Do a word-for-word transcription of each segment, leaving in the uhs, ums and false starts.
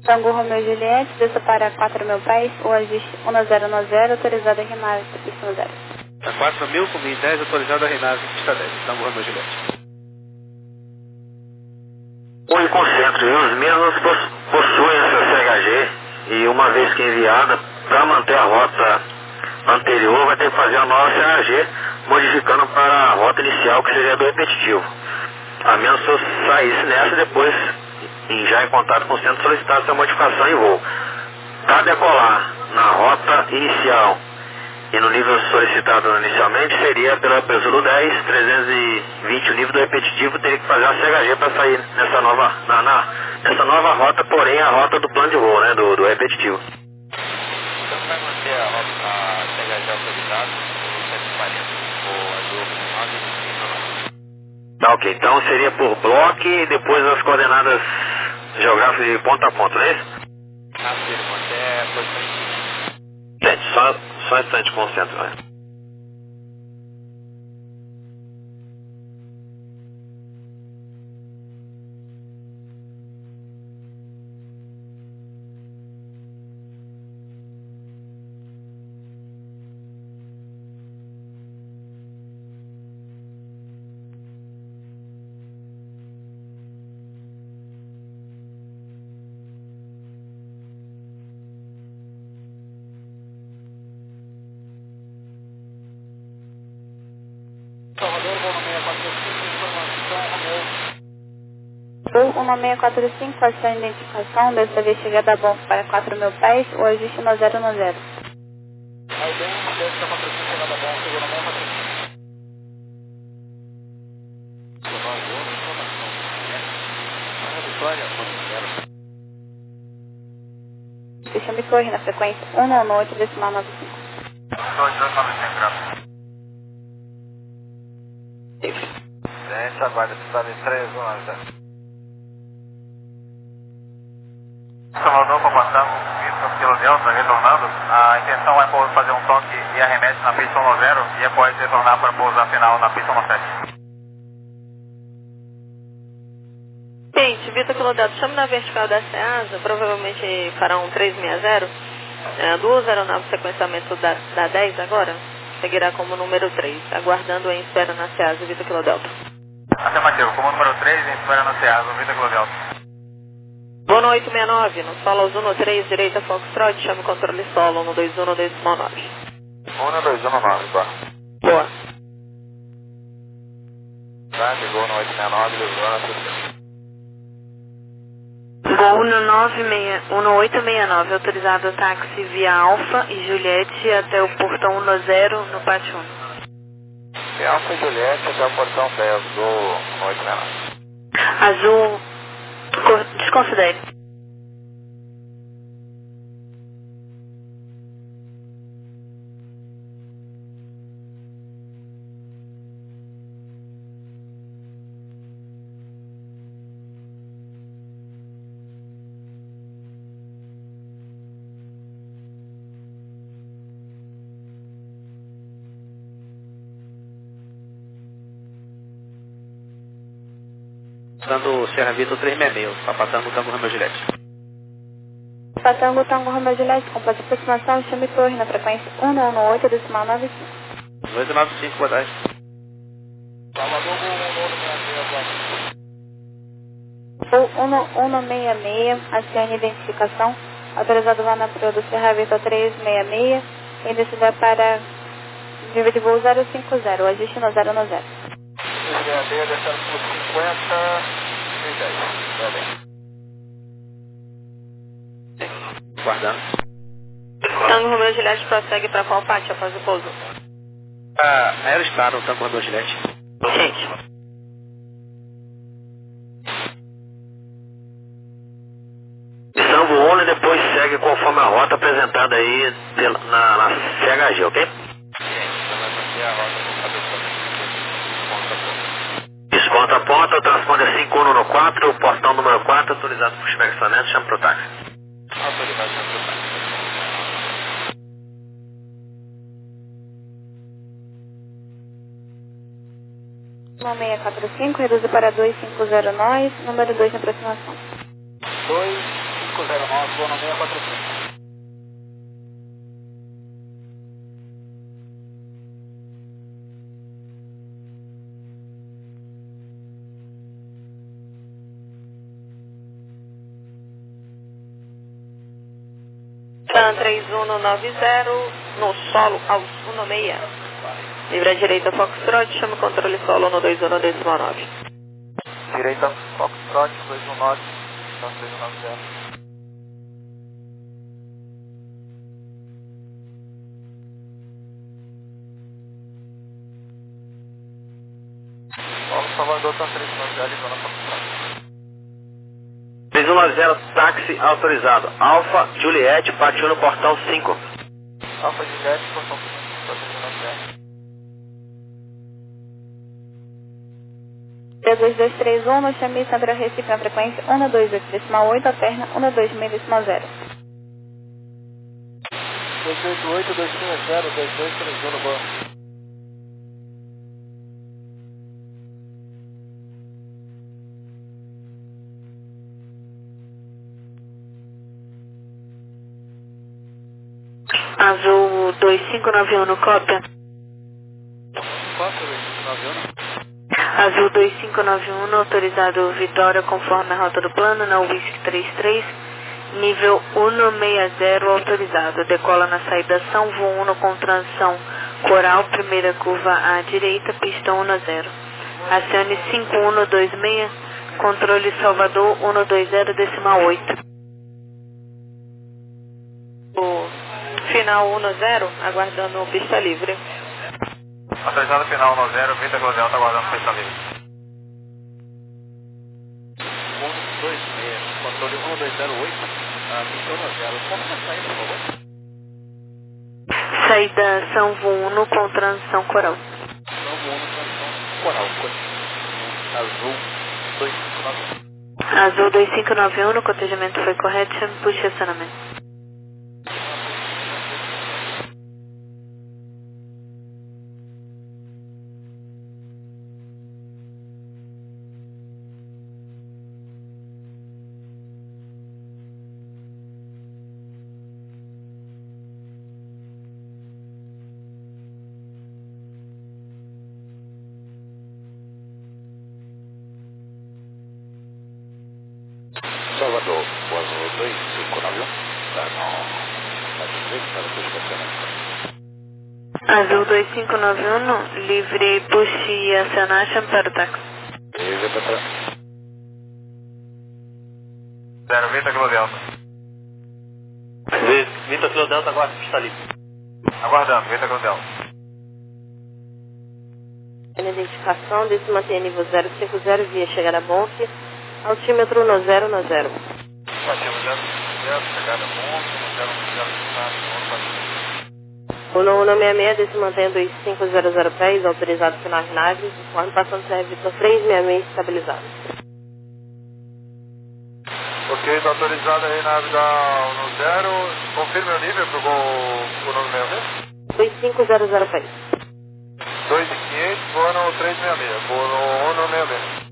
Tango Romeo Juliette, desça para quatro mil pés, o ajuste um zero nove zero, autorizado a rimar pista zero. Tá quatro mil com mil e dez, autorizado a rimar pista dez. Tango Romeo Juliette. O Concentro e os mesmos possuem essa C H G e uma vez que enviada, para manter a rota anterior, vai ter que fazer a nova C H G, modificando para a rota inicial, que seria do repetitivo. A menos se eu saísse nessa e depois, em, já em contato com o centro, solicitar essa modificação em voo. Para decolar na rota inicial e no nível solicitado inicialmente, seria pela Pesulo dez, trezentos e vinte, o nível do repetitivo, teria que fazer uma C H G para sair nessa nova, na, na, nessa nova rota, porém a rota do plano de voo, né, do, do repetitivo. Então vai manter a rota, a C H G autorizada, cento e quarenta, ou a do Tá, ok. Então seria por bloco e depois as coordenadas geográficas de ponta a ponta, não é isso? Afirmo, até a posição inicial. Gente, só, só um instante, concentra, né? Voo um seis quatro cinco, faz sua identificação, dessa vez chegada a bordo para quatro mil pés, o ajuste um zero nove zero. Aí bem, deve estar quatrocentos, chegada a bordo, chegou no seis quatro cinco. Deixa-me correr na frequência um nove oito, decimal nove cinco. dois dois nove cinco, graças. Gente, aguarda, estado em três um zero. Salvador, combatamos, Vitor, Kilo Delta, retornando. A intenção é fazer um toque e arremete na pista um zero e após retornar para pousar final na pista um sete. Gente, Vitor Kilo Delta, chame na vertical da SEASA, provavelmente fará um três seis zero. É, duas aeronaves sequenciamento da, da dez agora, seguirá como número três, aguardando em espera na SEASA, Vitor Kilo Delta. Afirmativo, como número três, em espera na SEASA, Vitor Kilo Delta. Voo no oito seis nove, no solo um três, direita Foxtrot, chame o controle solo um dois um, dois nove. um dois um nove, tá. Boa. Tá, ligou no oito seis nove, ligou na sessão. Gol no nove seis, um oito seis nove, autorizado táxi via Alfa e Juliette até o portão um zero no pátio um. E Alfa e Juliette até o portão dez, gol no oito seis nove. Azul, desconsidere. Dando Sierra Vitor três seis seis, Papatango, Tango Romeo Juliette. Papatango, Tango Romeo Juliette, completa aproximação, chame torre na frequência um nove oito, decimal nove cinco. dois nove cinco, boa tarde. Salvador, gol Voo um nove seis seis, A C N identificação, autorizado lá na pro do Sierra Vitor três seis seis, e decidar para nível de voo zero cinco zero, o ajuste no zero nove zero. descendo por cinquenta e dez. Guardando. Tango Romeo Juliette prossegue para qual parte após o pouso? Ah, Aerostar, no Tango Romeo Juliette. Gente. Missão voando e depois segue conforme a rota apresentada aí pela, na, na C H G, ok? Isso, ponta a ponta, o transponder cinco um no quatro, o portão número quatro, autorizado por Schmeck Soneto, chama pro táxi. Autorizado, chama pro táxi. um seis quatro cinco, reduzo para dois cinco zero nove, número dois na aproximação. dois cinco zero nove, voo no seis quatro três. Tan três um nove zero, no solo ao um seis. Livre à direita Foxtrot, chama o controle solo no dois um decimal nove. Direita Foxtrot, dois um nove, Tan três um nove zero. Paulo Salvador, Tan três um nove zero, Zona Foxtrot. três um nove zero, táxi autorizado. Alfa, Juliette, partiu no portão cinco. Alfa Juliette, portão cinco, três um nove zero. T dois dois três um, no Chami Sandra Recife, na frequência um dois oito decimal oito, alterna um dois seis decimal zero. dois oito oito, dois cinco zero, dois dois três um no banco. Azul dois cinco nove um no cópia. quatro dois cinco nove um. Azul dois cinco nove um, autorizado Vitória conforme a rota do plano, na Whisky trinta e três, nível um seis zero autorizado. Decola na saída São voo um com transição coral, primeira curva à direita, pista um zero. Acione cinco um dois seis, controle Salvador um dois zero decimal oito. O final um zero, aguardando pista livre. Autorizado final um zero, Vita Glodel, está aguardando pista livre. um dois seis, controle um dois zero oito, pista um zero. Como está saindo, por favor? Saída São voo um com transição coral. São voo um, transição coral. Azul dois cinco nove um. Azul dois cinco nove um, no cotejamento foi correto, chame por estacionamento. Salvador, o Azul dois cinco nove um, está no, na direita para o seu estacionamento. Azul dois cinco nove um, livre push e acionar, chame para o táxi. Livre para trás. Zero, Vita Kilo Delta. Vita Kilo Delta, aguarda, pista livre. Aguardando, Vita Kilo Delta. Na identificação, desse mantém nível zero cinco zero via chegada a Bonk, altímetro no zero no zero. Batimos zero cinco zero, chegada a Bonk, no zero zero O no um seis seis, desse mantém dois cinco zero zero pés, autorizado final naves, conforme passando serviço três seis seis estabilizado. Ok, está autorizado aí nave da no zero, confirme o nível para o no seis seis. dois cinco zero zero pés. dois mil e quinhentos, voa no três seis seis, voa no um seis seis.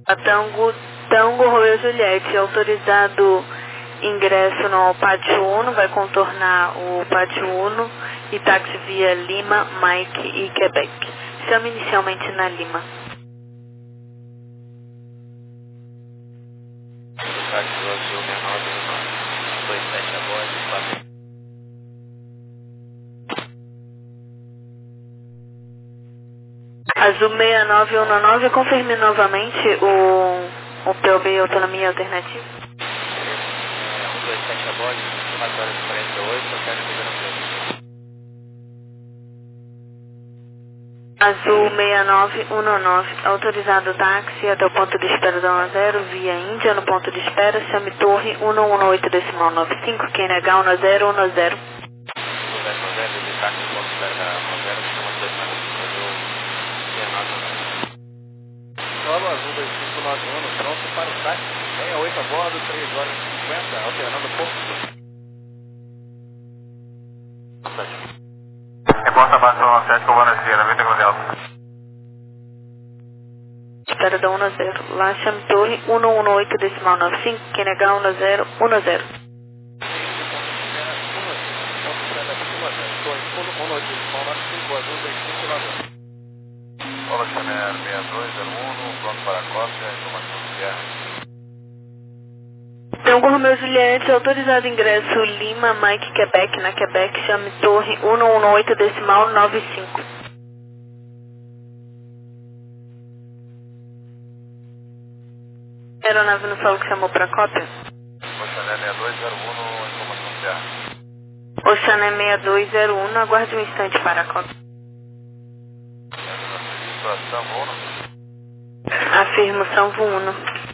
Tango, Tango Romeo Juliette, autorizado ingresso no pátio Uno, vai contornar o pátio Uno e táxi via Lima, Mike e Quebec. Chame inicialmente na Lima. Táxi Azul sessenta e nove, dois sete a bordo, Azul sessenta e nove dezenove, confirme novamente o, o P O B Autonomia Alternativa. um dois sete a bordo, quatro horas e quarenta e oito, eu quero fazer a Azul sessenta e nove dezenove, autorizado táxi até o ponto de espera da um zero, via Índia, no ponto de espera, chame Torre um um oito decimal nove cinco, Q N H um zero um zero. Solo Azul dois cinco nove um, pronto para o táxi, sessenta e oito a bordo, três horas e cinquenta, alternando o ponto. Reporta abaixo sete, comando à esquerda, vinte com Delta. Espera da um zero, lá chame Torre um um oito decimal nove cinco, Q N H um zero um zero. Bola Chanel sessenta e dois zero um, pronto para a cópia, informação de guerra. Tango Romeo Juliette, autorizado ingresso Lima, Mike, Quebec, na Quebec, chame Torre um um oito decimal nove cinco. Aeronave no solo que chamou para cópia? Chanel sessenta e dois zero um, informação de guerra. Oceané sessenta e dois zero um, aguarde um instante para a cópia. Afirmo Sanvo Uno.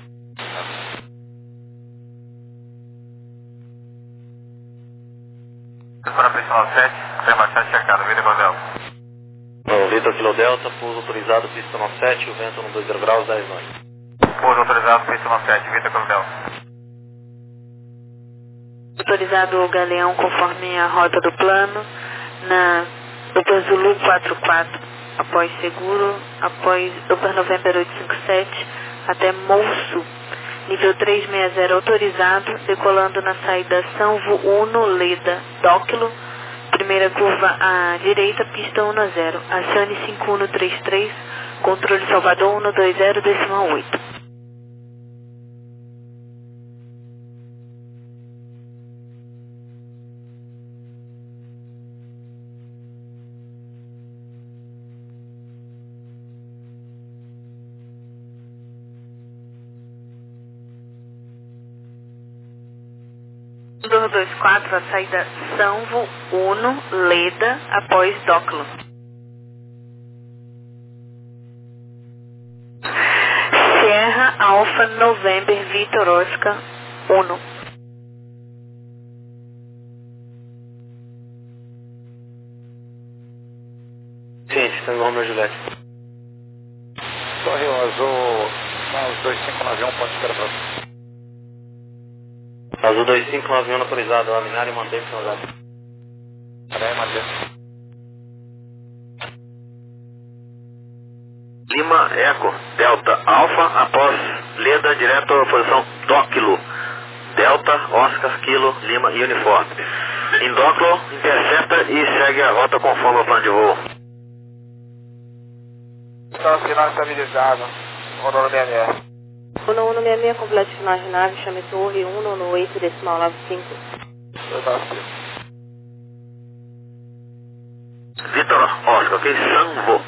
Para a pista sete, tem bastante checado, Vida com Delta. Bom, Vitor Kilo Delta, pouso autorizado, pista nove sete, o vento no dois zero graus, dez nove. Pouso autorizado, pista sete, Vida com Delta. Autorizado o Galeão conforme a rota do plano, na Upper Zulu quatro quatro, após seguro, após Upper November oito cinco sete, até Moço, nível trezentos e sessenta, autorizado, decolando na saída Sanvo Uno, Leda, Dóquilo, primeira curva à direita, pista um zero, acione cinco um três três, controle Salvador um dois zero decimal oito. dois dois quatro, a saída Sanvo Uno, Leda, após Dóquilo. Sierra Alfa November Vitor Oscar Uno. Sim, Tango Romeo Juliette. Torre Azul, dois cinco nove um, pode esperar para você. Azul dois cinco nove um autorizado, laminar e mantém-se no lugar. Peraí, mantém. Lima, Eco, Delta, Alfa, após Leda, direto à posição Dóquilo. Delta, Oscar, Kilo, Lima e Uniforme. Em Dóquilo, intercepta e segue a rota conforme o plano de voo. Então, sinal estabilizado, rodando B M S. um um seis seis, complete final de nave, chame Torre um um oito decimal nove cinco. Vitor, Oscar, ok? Sanvo.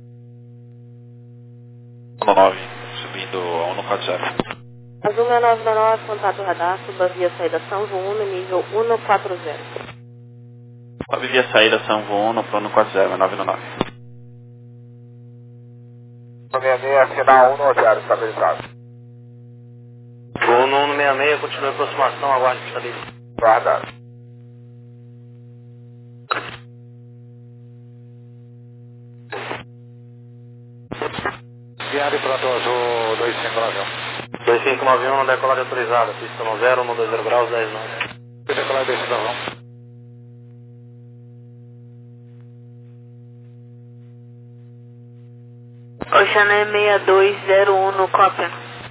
nove, subindo a um quatro zero. Azul sessenta e nove dezenove, contato radar, suba via saída Sanvo Uno, nível um quatro zero. Sobe via saída Sanvo Uno para um quatro zero, nove nove. sessenta e seis, final um zero, estabilizado. Voo no um seis seis, continua a aproximação, aguarde estabilização. Guardado. Viário pronto, Azul dois cinco nove um. dois cinco nove um, decolagem autorizada, pista no zero, no dois zero graus, dez nove. Decolagem dois cinco nove um. Oceané sessenta e dois zero um, cópia.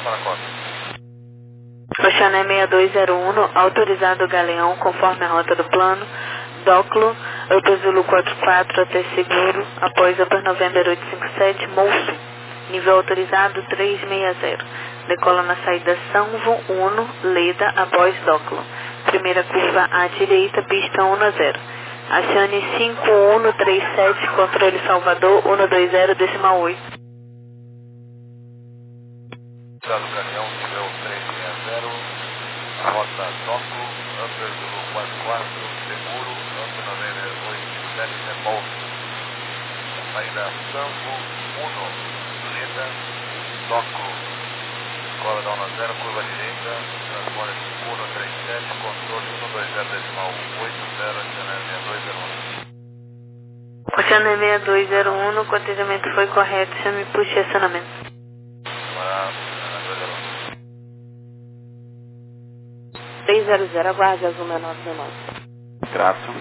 para a cota. Oceané seis dois zero um, autorizado Galeão, conforme a rota do plano, Doclo, Upper Zulu quatro quatro até seguro, após Upper November oito cinco sete, Moço, nível autorizado três seis zero, decola na saída Sanvo um, Leda, após Doclo, primeira curva à direita, pista um zero, acione cinco um três sete, controle Salvador um dois zero, decimal oito. Autorizado Galeão, nível três seis zero, rota Doclo, Upper Zulu quatro quatro, seguro, Upper November oito cinco sete, Moço, saída Sanvo um, Leda, Doclo, cola da um zero, curva direita, transponder cinco um três sete, controle um dois zero decimal oito zero, Oceané seis dois zero um. Oceané seis dois zero um, o cotejamento foi correto, chame por estacionamento. Para Oceané dois zero um. três zero zero, aguarde azul menor nove. Grato.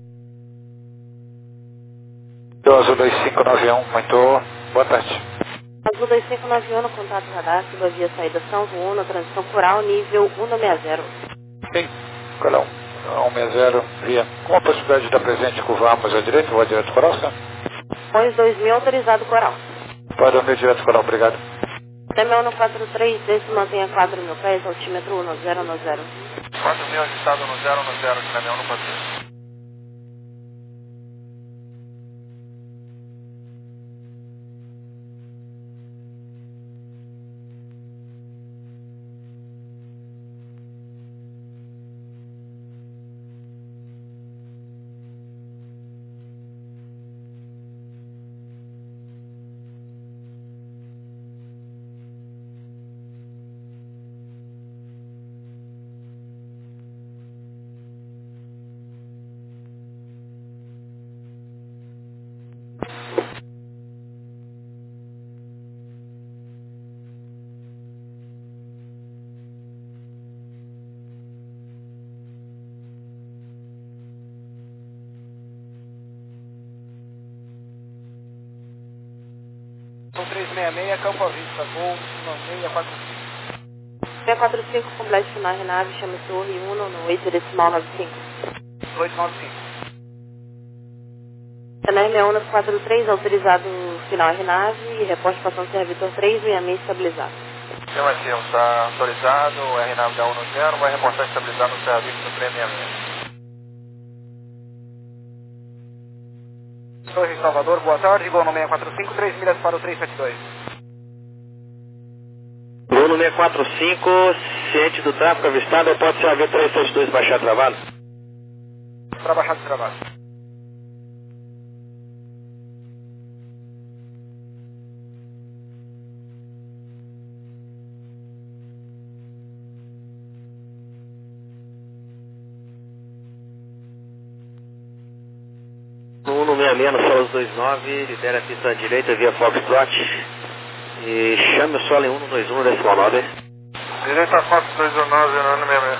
Azul dois cinco nove um, muito boa tarde. Azul dois cinco nove um, contato radar, suba via saída São um, transição coral, nível um seis zero. Sim, Coral um seis zero, via. Com a possibilidade de estar presente, curvamos à direita, vou direto coral, senhor? Põe dois mil, autorizado coral. Para o meu direto coral, obrigado. T M um quatro três, desce mantenha quatro mil pés, altímetro um zero um zero. quatro mil agitado no zero no zero, T M um quatro três. três seis seis, Campo à Vista, Gol seis quatro cinco. seis quatro cinco, complete final Renave, chama Torre um no oito decimal nove cinco. oito nove cinco. Oceané seis um quatro três, autorizado final Renave e reporte passando servitor três seis seis estabilizado. Então vai ser, está autorizado, o R nove da um zero, vai reportar estabilizado no serviço do três seis seis. Torre Salvador, boa tarde, Gol no seis quatro cinco, três milhas para o três sete dois. Gol no seis quatro cinco, ciente do tráfego avistado, pode ser a V três sete dois baixar travado? Para baixar de travado. um no seis seis, no Solos dois nove, lidera a pista à direita via Foxtrot e chame o solo em um no dois um, decimal nove. Direita Fox dois nove, no seis seis.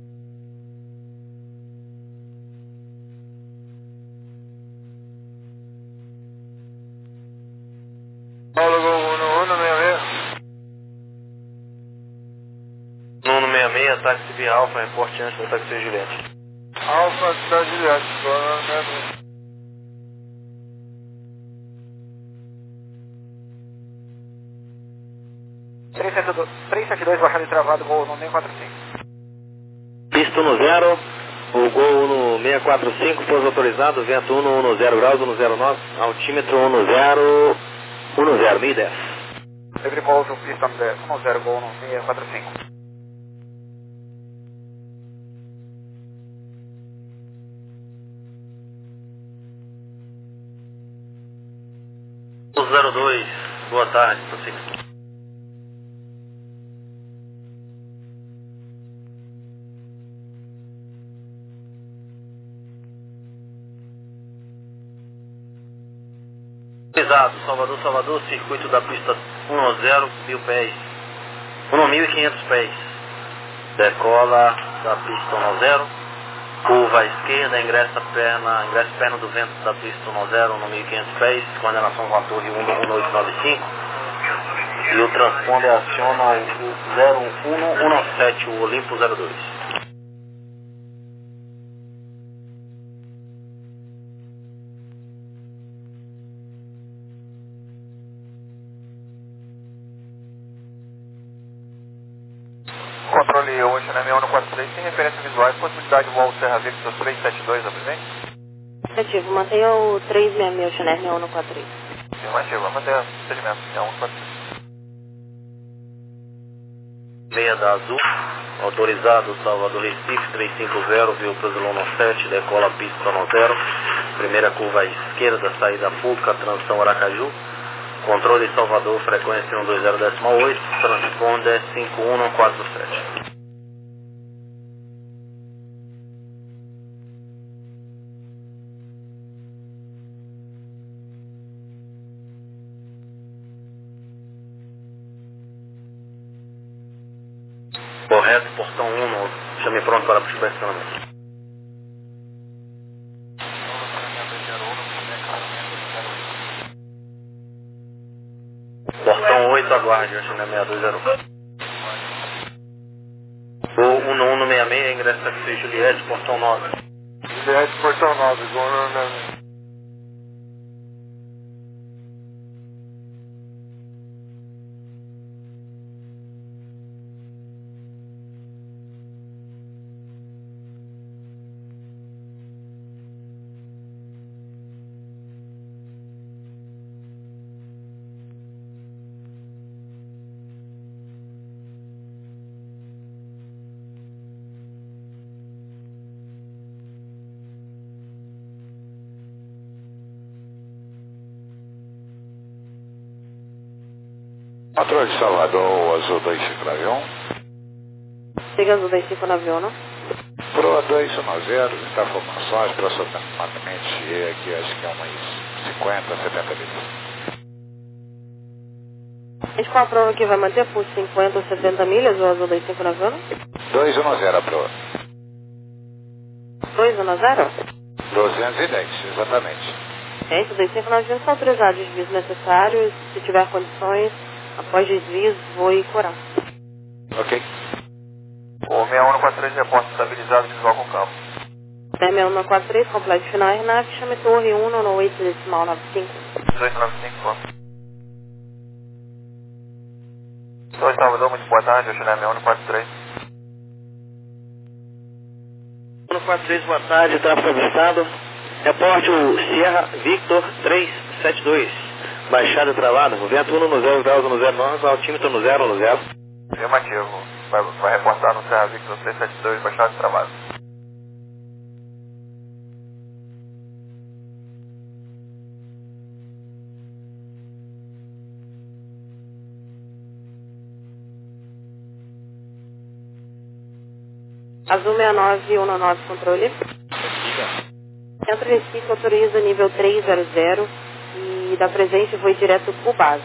Paulo Gol um no um no seis seis. um no seis seis, táxi via Alfa, reporte antes do táxi Juliette. Alfa da Juliette, Gol no seis seis. três sete dois, baixado e travado, Gol no seis quatro cinco. Pista no zero, o Gol no seis quatro cinco, pouso autorizado, vento um no zero graus, um no zero nove, altímetro um no zero, um no zero, mil e dez. Livre pouso, pista no zero, Gol no seis quatro cinco. zero dois, boa tarde, prossiga. Exato, Salvador, Salvador, circuito da pista um zero, mil pés. um mil e quinhentos pés. Decola da pista um zero, curva à esquerda, ingressa perna, ingressa perna do vento da pista um zero, mil e quinhentos pés, coordenação com a torre um oito nove cinco. E o transponder aciona o zero um um sete, o Olimpo zero dois. Controle oito na um quatro três, sem referência visual, possibilidade de voo Serra Victor três sete dois, apresente? Negativo, mantenha o três seis seis, Chiner seis um quatro três. Afirmativo, mantenha o procedimento, um quatro três. Meia da Azul, autorizado Salvador Recife três cinco zero, viu para o sete, decola pista no zero, primeira curva à esquerda, saída pública, transição Aracaju, controle Salvador, frequência um dois zero oito, transponder cinco um quatro sete. Correto, portão um, chame pronto para estacionamento. Portão oito, aguarde, eu chame seis dois zero. O um um seis seis, ingresso taxi Juliette, portão nove. Juliette, portão nove, Gono, Controle de Salvador, Azul dois cinco nove um. Siga Azul dois cinco nove um. Pro dois um zero, está formações para aproximadamente aqui, acho que é umas cinquenta, setenta milhas. A gente qual a prova que vai manter por cinquenta ou setenta milhas, o Azul dois cinco nove um? dois um zero a proa. dois um zero? duzentos e dez, exatamente. Gente, o dois cinco nove um está autorizado os desvios necessários, se tiver condições, após desvios, voe coral. Ok. O seis um quatro três reporta estabilizado visual com campo. seis um quatro três, completo final R nove, chame torre um no oito decimal nove cinco. dezoito nove cinco, Oi, Salvador, muito boa tarde, eu Chiner seis um quatro três. um quatro três, boa tarde, tráfego avistado. Reporte o Sierra Victor três sete dois. Baixada travada, vento um no zero graus no zero nove, altímetro no zero no zero. Afirmativo, vai, vai reportar no Serra Victor três sete dois, baixada travada. Azul seis nove um nove, controle. Centro Recife autoriza nível três zero zero e da presente voe direto para o base.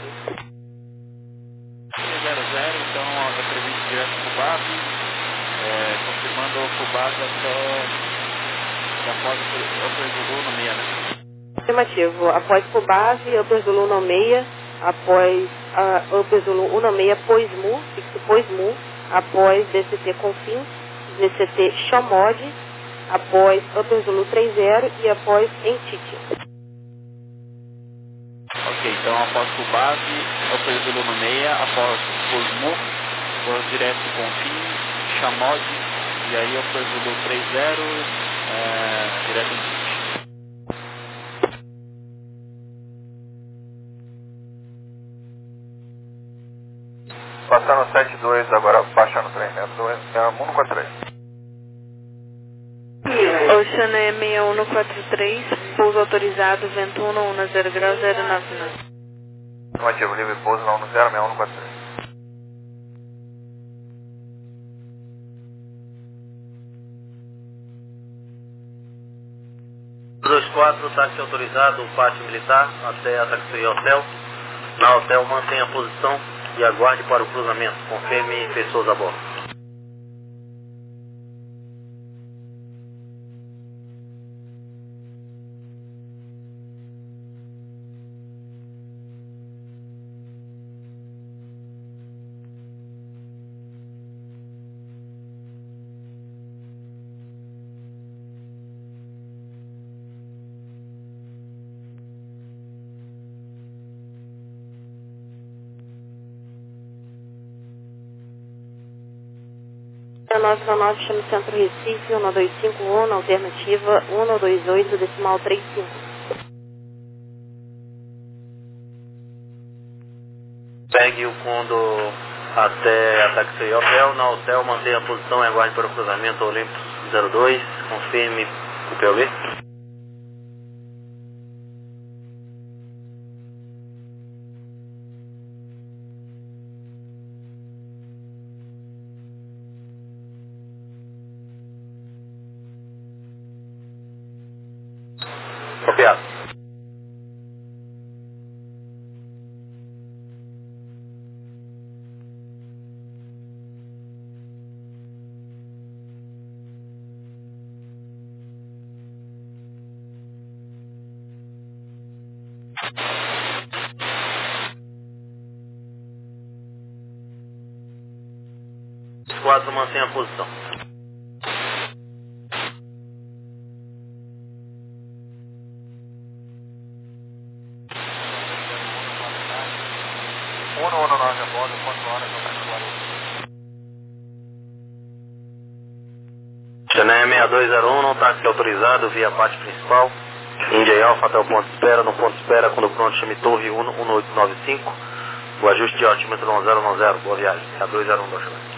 três zero zero, então ó, da presente direto para o base, é, confirmando o base até após o Upper Zulu no meia, né? Afirmativo, após por base, Upper Zulu no meia, após uh, Upper Zulu um no meia, pós-mu, fixo pós-mu, após D C T Confins, D C T Xomod, após Upper Zulu três zero e após Entity. Ok, então após por base, Upper Zulu no meia, após Cosmo, voz direto com fim, Xamod, e aí Upper Zulu três zero, é, direto em Entity. Passando sete dois, agora baixando o treinamento do é, um quatro três. Ocean seis um quatro três, pouso autorizado, vento um um zero graus zero nove nove. Afirmativo, livre pouso na um zero seis um quatro três. dois quatro, táxi autorizado, pátio militar, até a taxi hotel. Na hotel mantenha a posição e aguarde para o cruzamento. Confirme pessoas a bordo. nove nove nove, chama Centro Recife, um dois cinco um, alternativa um dois oito, decimal trinta e cinco. Pegue o Condor até a Taxi Hotel. Na hotel, mantenha a posição e aguarde para o cruzamento Olympus zero dois. Confirme o P O V. Copiado. quatro, mantenha a posição. um um nove a bordo, quatro horas, no Chané seis dois zero um, táxi autorizado via parte principal. Índia Alfa até o ponto de espera. No ponto de espera, quando pronto, chame Torre um um oito nove cinco. O ajuste de altímetro um zero um zero. Boa viagem. seis dois zero um, do Chané.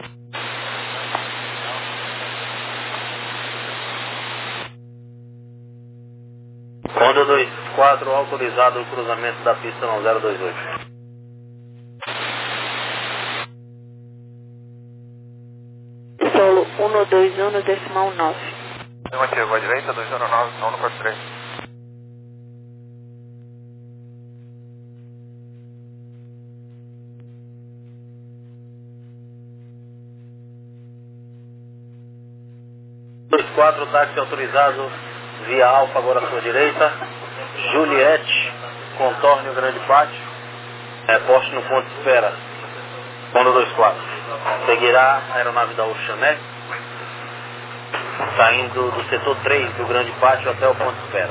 Honda dois quatro, autorizado o cruzamento da pista no zero dois oito. Solo um dois um, decimal nove. Negativo, à direita, dois zero nove, um quatro três. dois quatro, táxi autorizado via Alfa, agora à sua direita. Juliette, contorne o grande pátio. É, poste no ponto de espera. Honda dois quatro. Seguirá a aeronave da Oceanex, saindo do setor três do grande pátio até o ponto de espera.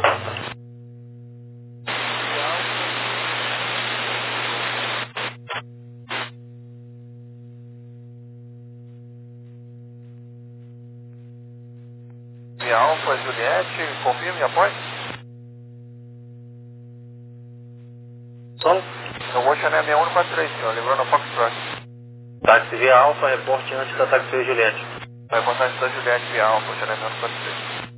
Via Alfa, Juliette, confirme e apoie. Som? No Oceanex seis um quatro três, senhor, lembrando a Foxtrot. Táxi via Alfa, reporte antes da Taxi Juliette. Vai botar antes da Juliette via Alfa, Oceanex seis um quatro três.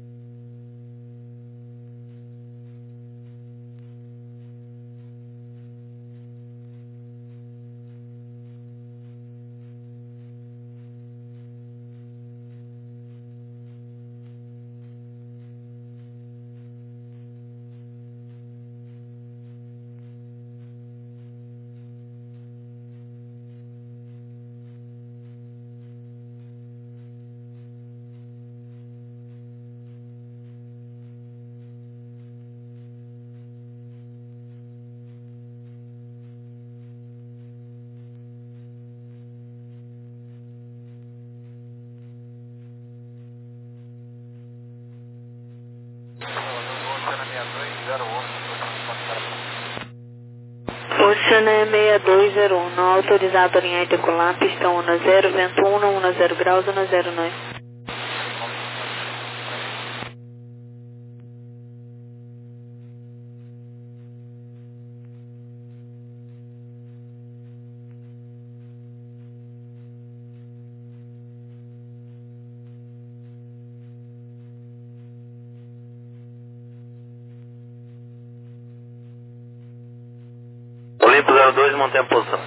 Oceanex seis dois zero um, não autorizado a alinhar e decolar, pista um zero, vento um, zero graus, um zero nove. Olimpo zero dois, mantém a posição.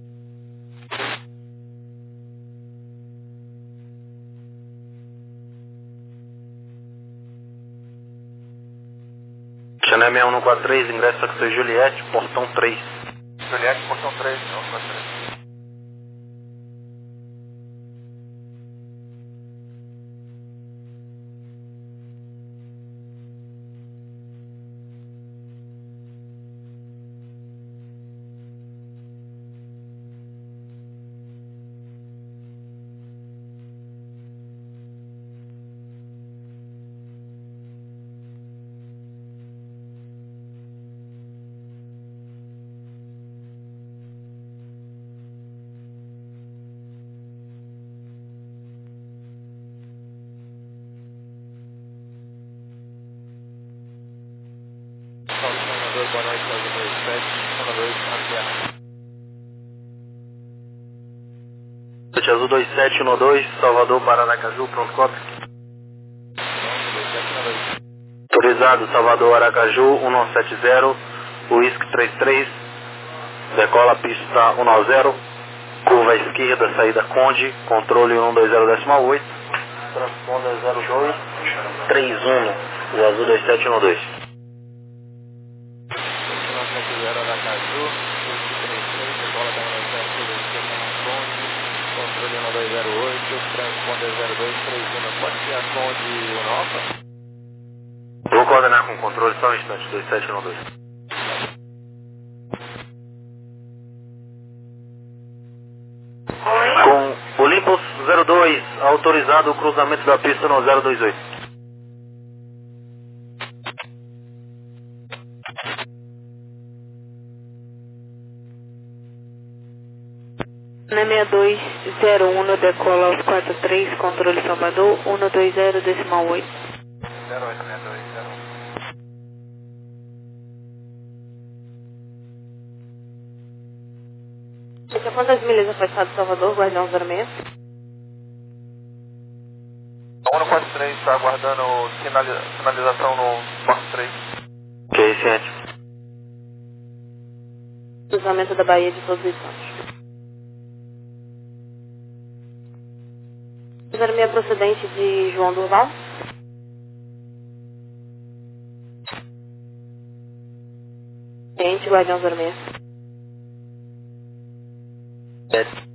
Chané seis um quatro três, ingresso Taxi Juliette, portão três. Juliette, portão três, um quatro três. boa noite, Azul dois sete um dois, Aracaju. Azul dois sete um dois, Salvador para Aracaju, pronto, copy. Autorizado, Salvador, Aracaju, um um sete zero, Whisky três três, decola pista um nove, curva esquerda, saída Conde, controle um dois zero decimal oito, transponder zero dois três um, o Azul dois sete um dois. um sete zero Aracaju, Whisky três três, decola da um zero, curva esquerda na Conde, controle um dois zero oito, transponder zero dois três um, pode ser a Conde um Alfa? Vou coordenar com o controle só um instante, dois sete um dois. Com Olympus zero dois, autorizado o cruzamento da pista no zero dois oito. Na seis dois zero um, decola aos quatro três, controle Salvador, um dois zero decimal oito. zero oito seis dois zero um. Fica quantas milhas afastado de Salvador, Guardião zero seis? um quatro três está aguardando sinaliza sinalização no quatro três. Ok, ciente. Cruzamento da Bahia de Todos os Santos. zero seis procedente de João Durval. Ciente, Guardião zero seis. Certo.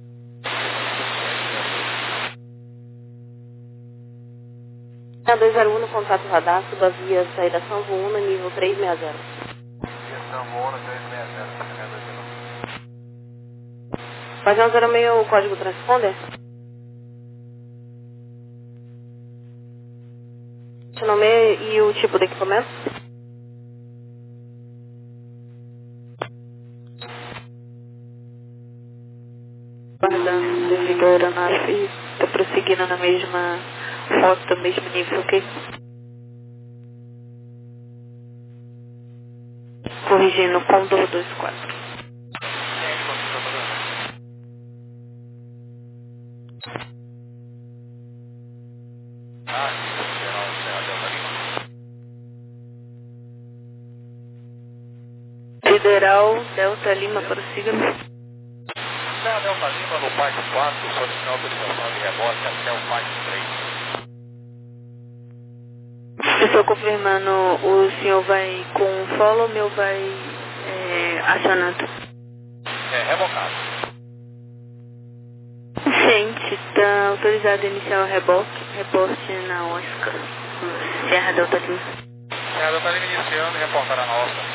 A dois zero um no contato radar, suba via saída São Vuuna, nível três seis zero. Questão Vuona três seis zero. Guardião zero seis, o código transponder. Seu nome e o tipo de equipamento? Guardando devido à aeronave, está prosseguindo na mesma rota, mesmo nível, ok? Corrigindo Condor dois quatro. Federal Delta Lima, prossiga. Serra Delta Lima no Parque quatro, solicitando autorização de rebote até o Parque três. Estou confirmando, o senhor vai com follow ou vai é, acionado? É, revocado. Gente, está autorizado a iniciar o reboque, reporte na Oscar, Serra Delta Lima. Serra Delta Lima iniciando e reportar a nossa.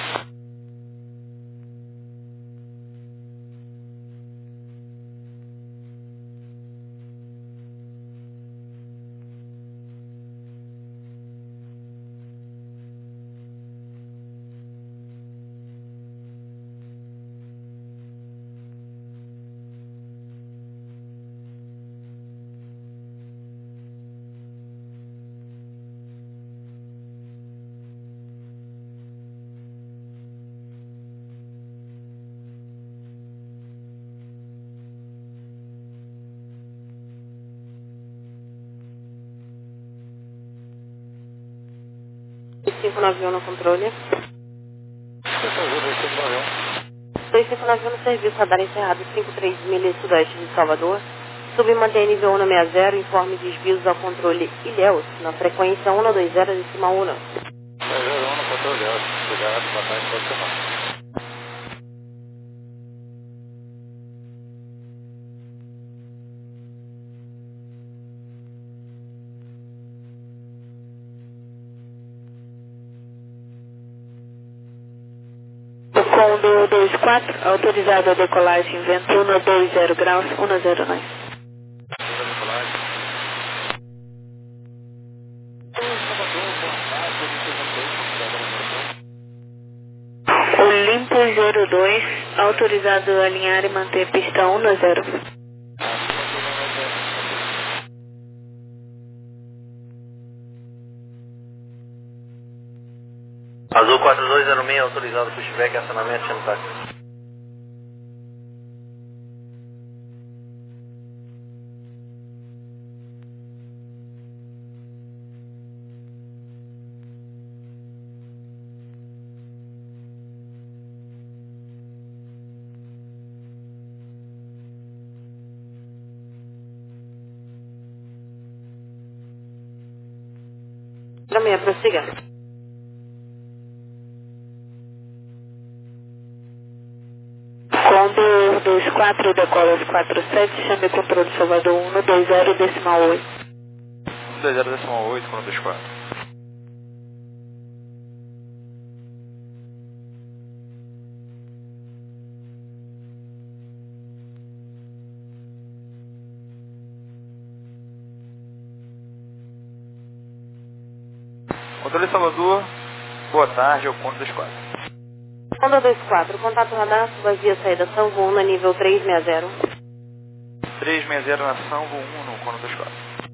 cinco nove um no controle. dois cinco nove um no serviço, radar encerrado, cinco três milhas sudeste de Salvador. Sub mantém nível um sessenta, informe desvios ao controle Ilhéus, na frequência um dois zero decimal um. zero um no controle, obrigado, boa tarde, pode chamar. Condor dois quatro, autorizado a decolagem, vento um dois zero graus, um zero nove. Olympus zero dois, autorizado a alinhar e manter pista um zero. Azul quatro dois zero seis, autorizado pushback, acionamento, chama táxi. Caminha, prossiga. Condor dois quatro, decola quatro sete, chame controle Salvador um dois zero, decimal oito. um dois zero, decimal oito, Condor dois quatro. Controle Salvador, boa tarde, é o Condor dois quatro. Condor dois quatro, contato radar, vazia saída São Vuna, nível três seis zero. três seis zero na São um no Condor dois quatro.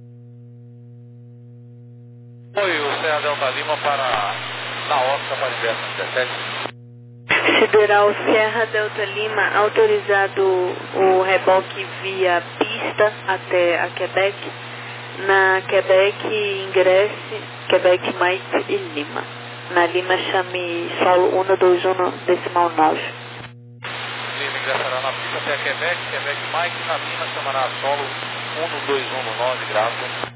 Oi, o Serra Delta Lima para na Oscar para inverso dezessete. Sideral Serra Delta Lima, autorizado o reboque via pista até a Quebec. Na Quebec, ingresse Quebec Mike e Lima. Na Lima, chame solo um dois um, decimal nove. Lima ingressará na pista até a Quebec, Quebec Mike, na Lima chamará solo um dois um nove, graças.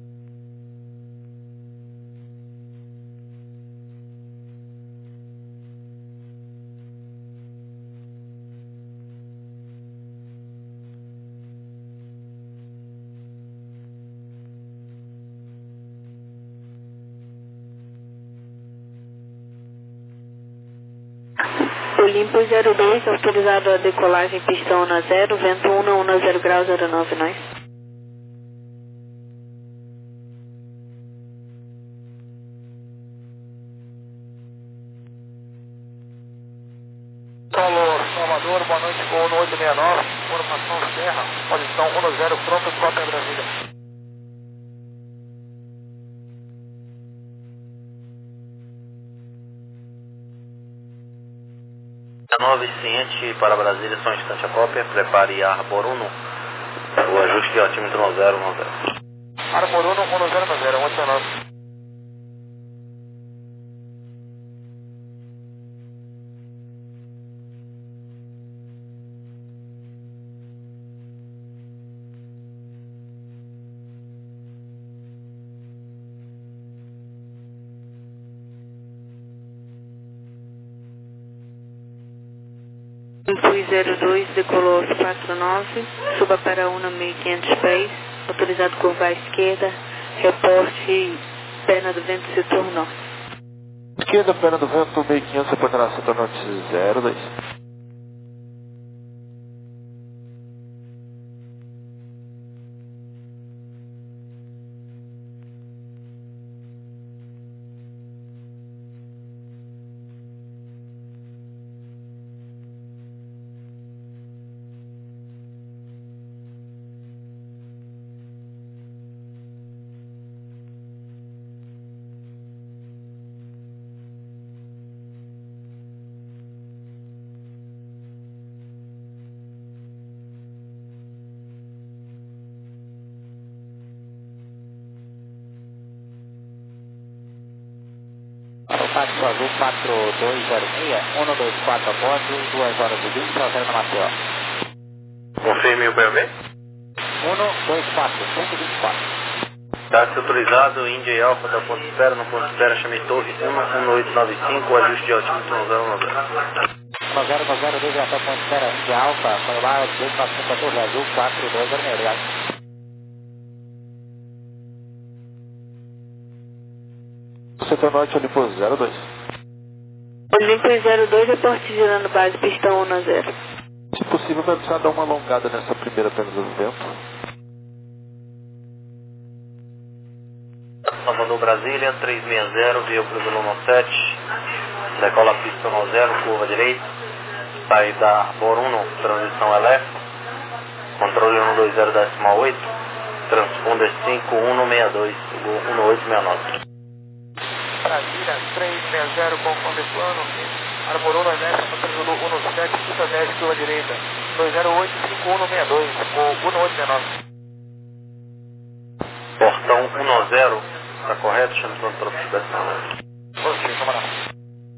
Olimpo zero dois, autorizado a decolagem pistão na zero, vento um na zero grau zero nove nós. Solo Salvador, boa noite, voo no oito seis nove, formação Serra, posição um zero, pronto, cópia Brasília. nove ciente para Brasília, só um instante a cópia, prepare a Arbor um, o ajuste de altímetro um zero um zero. Arbor um, um zero um zero, oito nove. Olimpo zero dois, decolou quatro nove, suba para um mil e quinhentos pés, autorizado curvar à esquerda, reporte perna do vento setor norte. Esquerda, perna do vento, mil e quinhentos, reportará setor norte zero dois. Táxi Azul quatro dois zero seis, um dois quatro a bordo, duas horas e vinte, fazendo na Maceió. Confirme o P V. um dois quatro, cento e vinte e quatro. Táxi autorizado, Índia e Alfa da ponto espera, no ponto espera, chame Torre um um oito nove cinco, ajuste de altímetro um zero um zero. um zero um zero dois até ponto espera, Índia Alfa, foi lá, dois quatro cinco a Torre Azul, quatro dois zero seis, obrigado. Setor norte, Olimpo zero dois. Olimpo zero dois, reporte girando base pistão um zero. Se possível, vai precisar dar uma alongada nessa primeira perna do vento. Salvador, Brasília, três seis zero, veículo do Luma sete, decola pista um zero, curva direita, saída Arbor um, transição elétrica, controle um dois zero decimal oito, transponder cinco um seis dois, um oito seis nove. Brasília, três seis zero, conforme plano, Armor um, nós desce, Hotel Zulu um sete, quinta dez, pela direita, dois zero oito, cinco um seis dois, o um oito seis nove. Portão um zero, está correto? Chama o pronto para o feedback. Ok, camarada.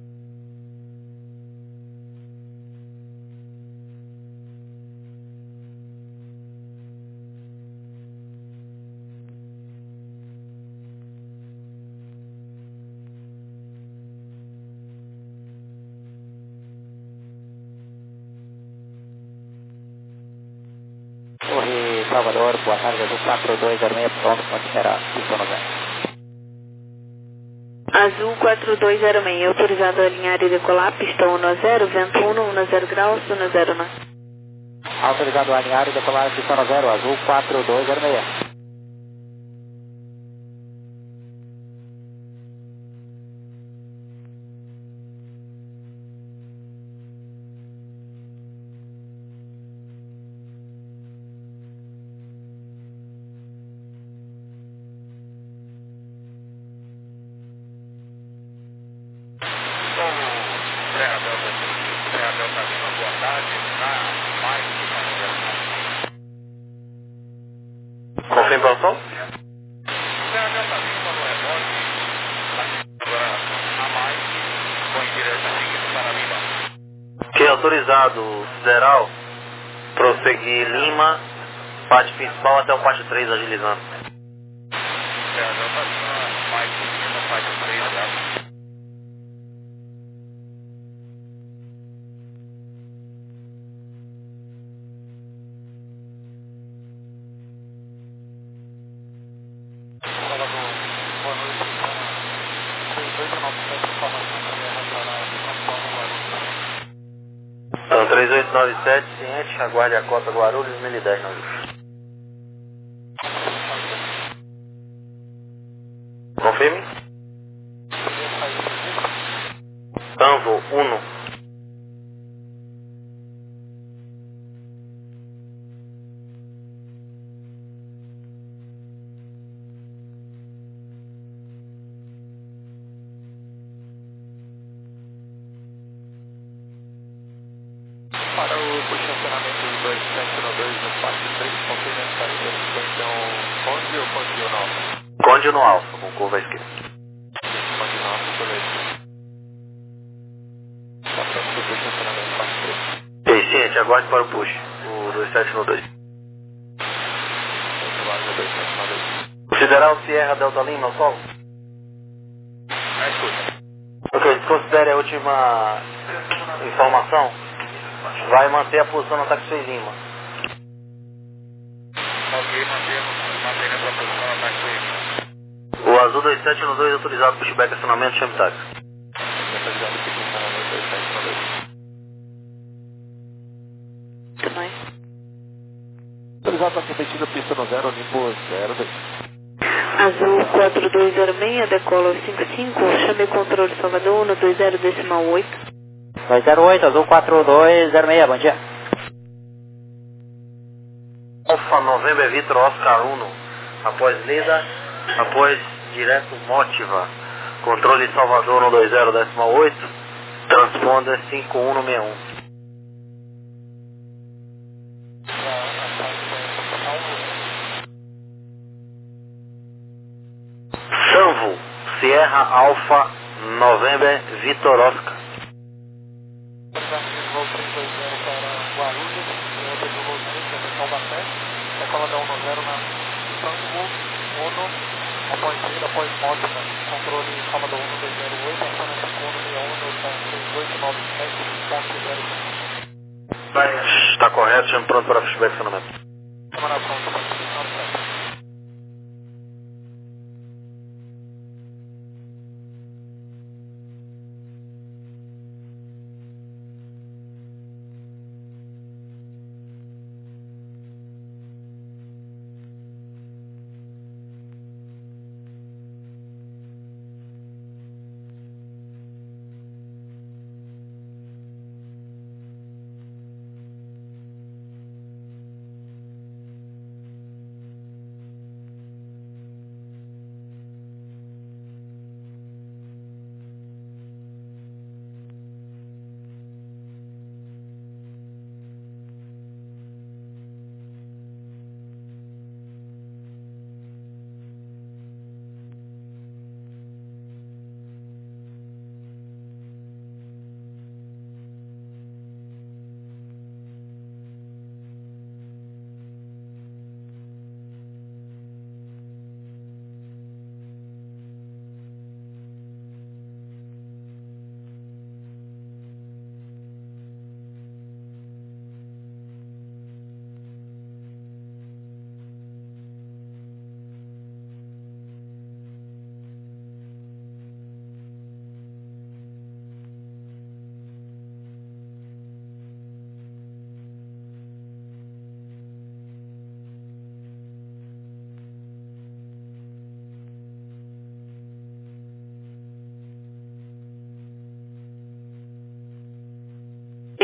Torre Salvador, boa tarde, Azul quatro dois zero seis, pronto para esperar, pista noventa. Azul quatro dois zero seis, autorizado a alinhar e decolar, pista um zero, vento um, zero graus, um zero nove. Autorizado a alinhar e decolar, pista zero, Azul quatro dois zero seis. Confirmação? Que é autorizado, Sideral, prosseguir Lima, parte principal até o parte três, agilizando. Então, três oito nove sete, ciente, aguarde a cota Guarulhos, mil e dez, não Confirme. Tanvo um. Para o posicionamento do dois sete um dois no parte três, confirma a saída de extensão Conde ou Conde ou não? Conde no Alfa, com curva à esquerda. Conde no Alfa, pela esquerda. Está pronto para o posicionamento parte três. Ei, ciente, aguarde para o push, o dois sete um dois. O Sideral Sierra Delta Lima, ao sol? Ah, escuta. Ok, desconsidere a última informação. Vai manter a posição no ataque seis Lima. Ok, mantendo a posição no ataque seis Lima. O Azul dois sete um dois autorizado para pushback acionamento, chame táxi. Autorizado para posicionamento dois sete um dois. Também. Autorizado para repetida pista no zero, limpo zero dois. Azul quatro dois zero seis, decola cinco cinco, chame controle Salvador um dois zero decimal oito. dois zero oito, Azul quatro dois zero seis, bom dia. Alfa November Vitor Oscar um, após Leda, após direto Motiva, controle Salvador um dois zero decimal oito, transponder cinco um seis um. Sanvo, Sierra Alfa November Vitor Oscar. Voo três dois zero para Guarulhos, Hotel Zulu três, atenção bastante, decola da um zero na Tango, Uno, após ele, após Mótica, controle Salvador um dois zero oito, aciona cinco um seis um no três oito nove sete ponto zero cinco. Está correto, chame pronto para pushback acionamento. Câmara pronta para posição certa.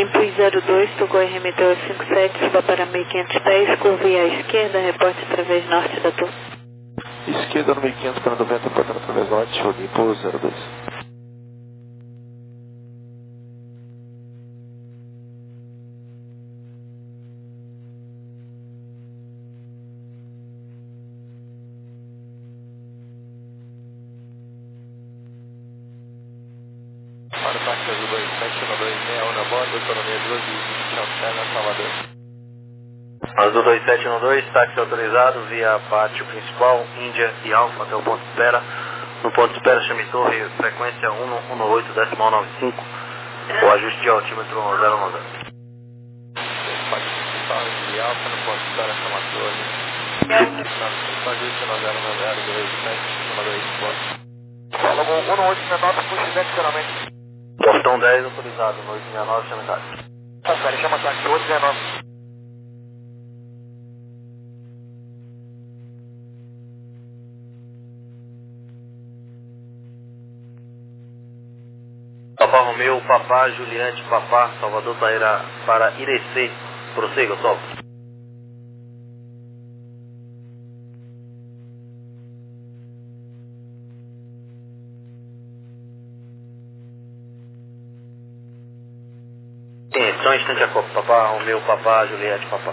Olympus zero dois, tocou e remeteu a cinco sete, suba para mil e quinhentos pés, curva à esquerda, reporte através norte da torre. Esquerda no mil e quinhentos para noventa, portando através norte, Olympus zero dois. Para o táxi azul dois sete um dois seis um na borda, autonomia doze, Chalcena, Salvador. Azul dois sete um dois, táxi autorizado via pátio principal, Índia e Alfa até o ponto de espera. No ponto de espera, chame torre, frequência um um oito, decimal nove cinco, o ajuste de altímetro zero um zero. Pátio principal, Índia e Alfa, no ponto de espera, chama torre. Ajuste no zero um zero, dois sete um dois, ponto. Fala, um um oito seis nove, puxa direcionalmente. Portão dez autorizado, noite sessenta e nove, chama táxi. Tá, cara, chama táxi, oito um nove. Papá Romeu, Papá, Juliante, Papá, Salvador para, para Irecê. Prossiga, solta. Sim, só um instante a copa. Papá Romeu, Papá, Juliante, Papá.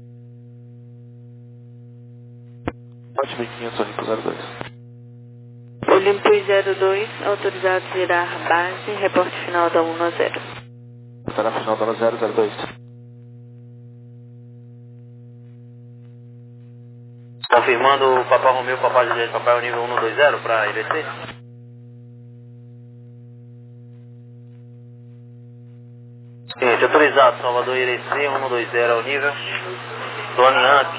Norte mil e quinhentos, Olympus zero dois. Olympus zero dois, autorizado a virar base, reporte final da um a zero. Está na final da zero zero dois. Confirmando o Papá Romeu, Papá Juliette, Papá é o nível um dois zero para I B C. Sim, autorizado, Salvador I B C, um dois zero é o nível. Plano Amp.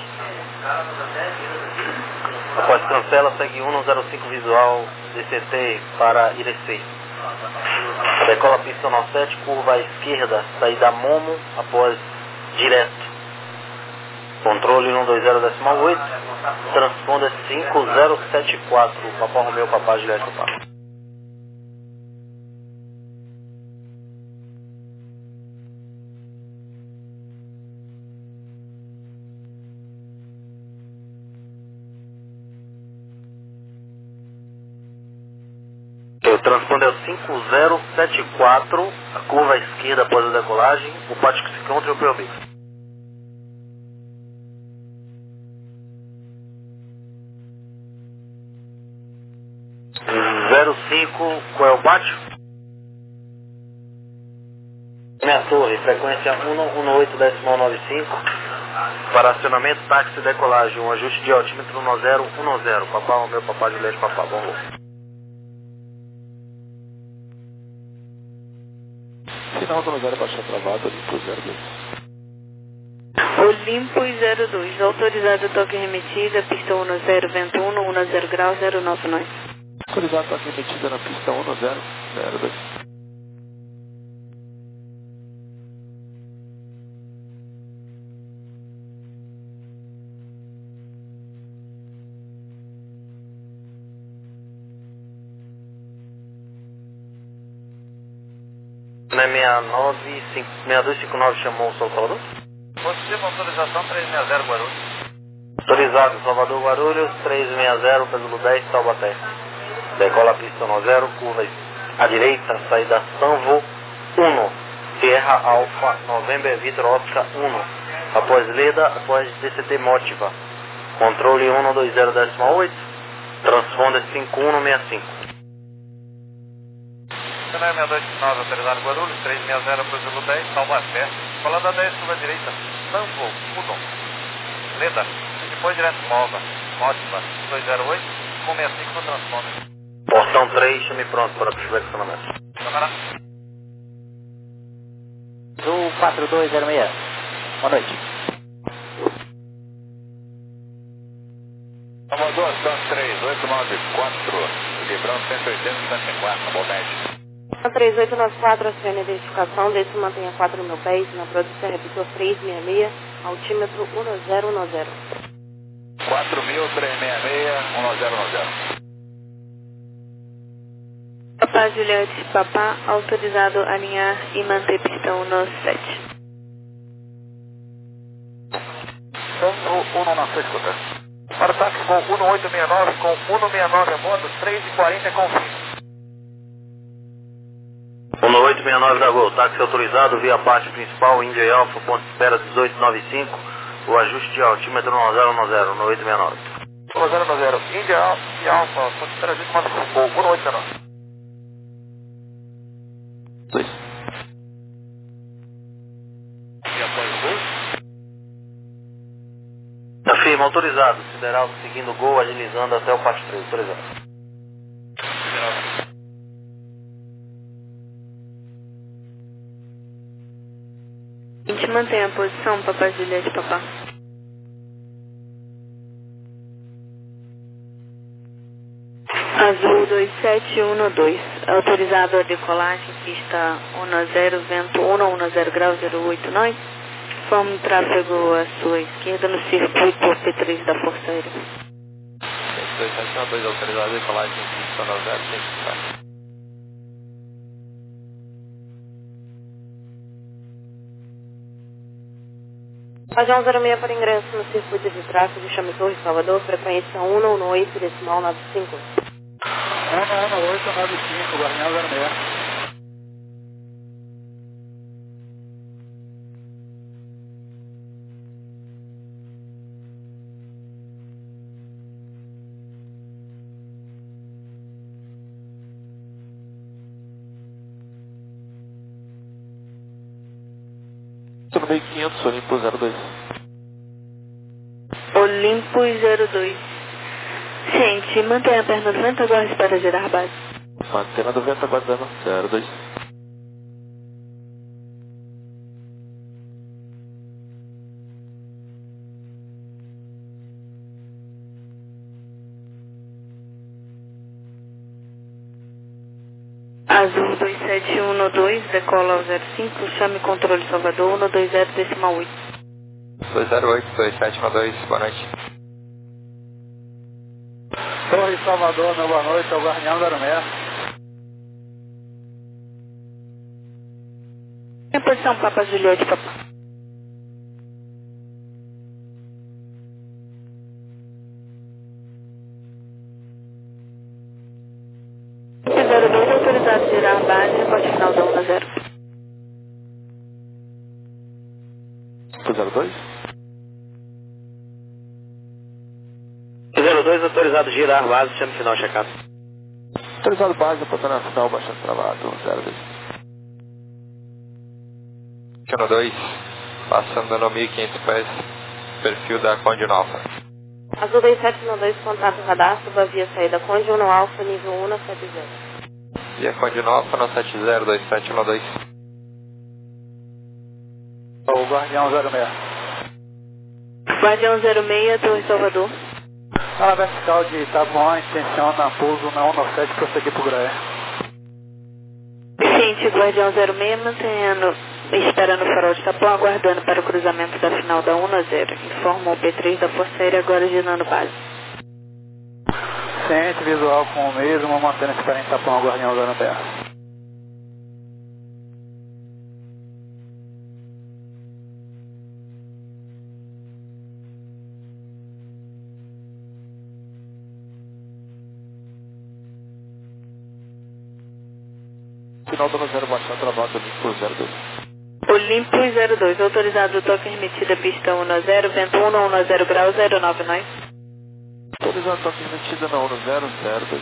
Após cancela, segue um zero cinco visual D C T para I B C. Decola pista nove sete, curva à esquerda, saída Momo, após direto. Controle um dois zero decimal oito, transponder cinco zero sete quatro, Papá Romeu, Papá Juliette, Papá. O transponder cinco zero sete quatro, a curva à esquerda após a decolagem, o pátio que se encontra e o P O B. zero cinco, qual é o pátio? Minha torre, frequência um um oito decimal nove cinco, para acionamento, táxi, decolagem, um ajuste de altímetro um zero um zero, Papá Romeu, Papá Juliette, Papá, bom voo. Final da zero baixo travado, Olympus zero dois. Olympus zero dois, autorizado toque remetida, pista um zero, vento um, um zero grau, zero nove nove. Autorizado toque remetida na pista um zero zero dois. Na seis nove, seis dois cinco nove chamou o São Salvador? Positivo, autorização três seis zero Guarulhos. Autorizado, Salvador Guarulhos, três seis zero, Peso dez, Taubaté. Decola pista um zero, curva à direita, saída Sanvo um, Sierra Alfa, November Vitor Oscar um, após Leda, após D C T Motiva. Controle um dois zero decimal oito, transponder cinco um seis cinco. seis dois nove, autorizado Guarulhos, três seis zero, Peso dez, Taubaté. Falando a dez, curva à direita, Sanvo um, Leda, depois direto Mova, Motiva, dois zero oito, um seis cinco no transponder. Portão três, chame pronto para o flexionamento. Câmara. Azul quatro dois zero seis. Boa noite. Salvador, São três oito nove quatro, Librão cento e oitenta, cento e quatro, Bobete. três oito nove quatro, acione a identificação, desse mantenha quatro mil pés, na produção repetor três seis seis, altímetro um zero um zero. quatro mil, trezentos e sessenta e seis, um zero um zero. Papá Juliette Papá, autorizado a alinhar e manter pistão no sete. Tango um na sua escuta. Para táxi com um oito seis nove, com um seis nove a bordo, três e quarenta com fim. um oito seis nove da Gol, táxi autorizado via parte principal, Índia e Alfa, ponto de espera dezoito noventa e cinco, o ajuste de altímetro um zero um zero, um oito seis nove. um zero um zero, Índia e Alfa, ponto de espera dezoito noventa e cinco, um oito seis nove. dois. E após o gol? Afirma, autorizado. Sideral seguindo o gol, agilizando até o parte três, autorizado. A gente mantém a posição, Papá Juliette Papá. Azul dois sete um dois, autorizado a decolagem, pista um zero, vento um zero grau zero oito nove. Forma o tráfego à sua esquerda no circuito P três da Força Aérea. dois sete um dois, autorizado a decolagem, pista um zero, tem que ficar. Faixa um zero seis para ingresso no circuito de tráfego de Chame Torres, Salvador, frequência um um oito, decimal nove cinco. um um oito nove cinco, Guardião zero seis. Estou no meio quinhentos, Olimpo zero dois. Olimpo zero dois. Gente, mantenha a perna do vento, agora para gerar base. Antena do vento aguardando zero dois. Azul dois sete um dois, decola ao zero cinco, chame controle Salvador, um dois zero, decimal oito. dois zero oito, dois sete um dois, boa noite. Torre Salvador, meu boa noite, é o Guardião zero seis. Em posição, Papa Juliette, Papá. zero dois, autorizado a girar a base, reporte final da um zero. zero dois? zero dois, autorizado a girar base, chame final checado. Autorizado base, apontando final, baixando travado, zero dois. Chano dois, passando no mil e quinhentos pés, perfil da Conde Alfa. Azul dois sete um dois, contato radar, suba via saída Conde um Alfa, nível um sete zero. Via Conde Alfa no sete zero dois sete um dois. O Guardião zero seis. Guardião zero seis, Torre Salvador. Na vertical de Itapuã, intenciona pouso na um sete, prosseguir para o Graé. Gente, Guardião zero seis, mantendo, esperando o farol de Itapuã, aguardando para o cruzamento da final da um zero. Informa o P três da Força Aérea, agora girando base. Ciente, visual com o mesmo, mantendo esperando Itapuã, Guardião zero seis. Final do um zero, baixando travado, Olimpo zero dois. Olimpo zero dois, autorizado toque permitida pista um zero, vento um um zero grau zero nove nove. Autorizado toque permitida na um zero zero dois.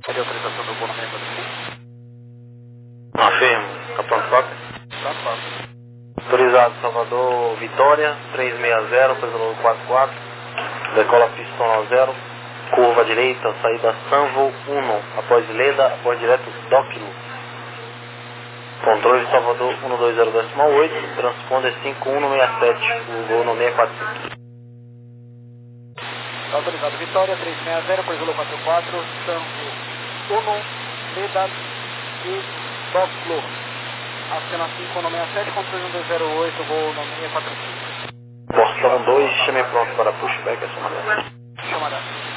Cadê a autorização do voo no meia quatro cinco? Afirmo, Capitão Toque. Tá fácil. Autorizado Salvador Vitória, três seis zero, Presidente quatro quatro, decola pistão zero, curva direita, saída Sanvo um, após Leda, após direto Dóquilo. Controle de Salvador um dois zero oito, transponder cinco um seis sete, o voo no meia quatro cinco. Autorizado Vitória, três seis zero, Presidente quatro quatro, Sanvo um, Leda e Dóquilo. Acena cinco um seis sete, controle um dois zero oito, voo no meia quatro cinco. Portão dois, chame pronto para pushback, essa maneira. Chamará.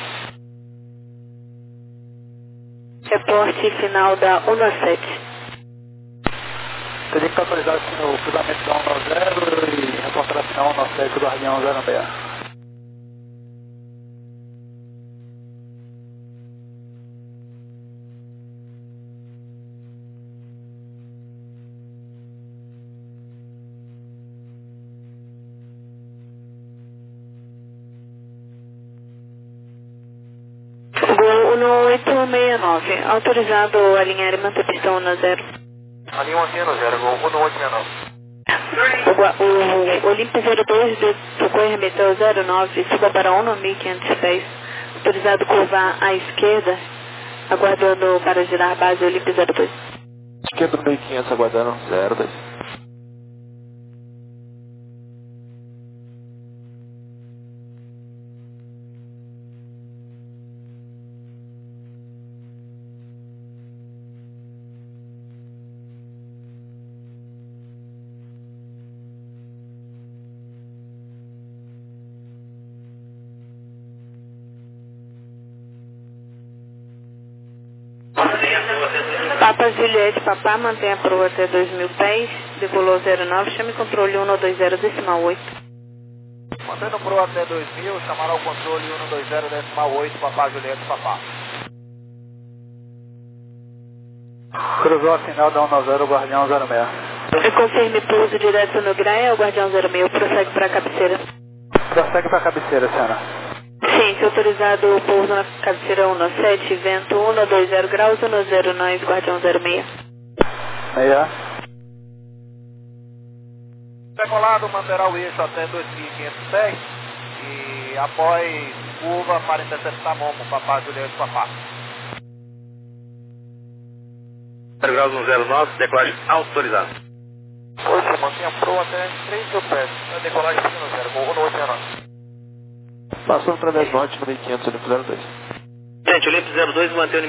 Reporte final da sete. Teria que autorizar o cruzamento da um zero e reportar a final um sete do Guardião zero seis. Gol oito seis nove, autorizado a alinhar e manter pistão na zero. Alinha um zero, gol um oito seis nove. O, o Olympia zero dois do Socorro remeteu zero nove, suba para um mil e quinhentos pés, autorizado a curvar à esquerda, aguardando para girar a base Olympia zero dois. Esquerda mil e quinhentos, aguardando zero dois. Papa Juliette, Papá, mantém a proa até dois mil pés, decolou zero nove, chame controle um dois zero decimal oito. Mantendo proa até dois mil, chamará o controle um dois zero decimal oito, Papá Juliette, Papá. Cruzou a final da um zero, Guardião zero seis. Eu confirme pouso direto no Graia, o Guardião zero seis, prossegue para a cabeceira. Prossegue para a cabeceira, senhora. Ciência, autorizado o pouso na cabeceira um sete, vento um dois zero graus, um zero nove, Guardião zero seis. Meia. Decolado, manterá o eixo até dois mil e quinhentos pés e após curva para interceptar Momo, Papá Juliette, Papá. zero graus um zero nove, decolagem autorizada. Hoje mantenha proa até três mil pés, a decolagem no zero, voo um oito seis nove. Passou para dez norte, mil e quinhentos, zero dois. Gente, o Olympia zero dois mantém o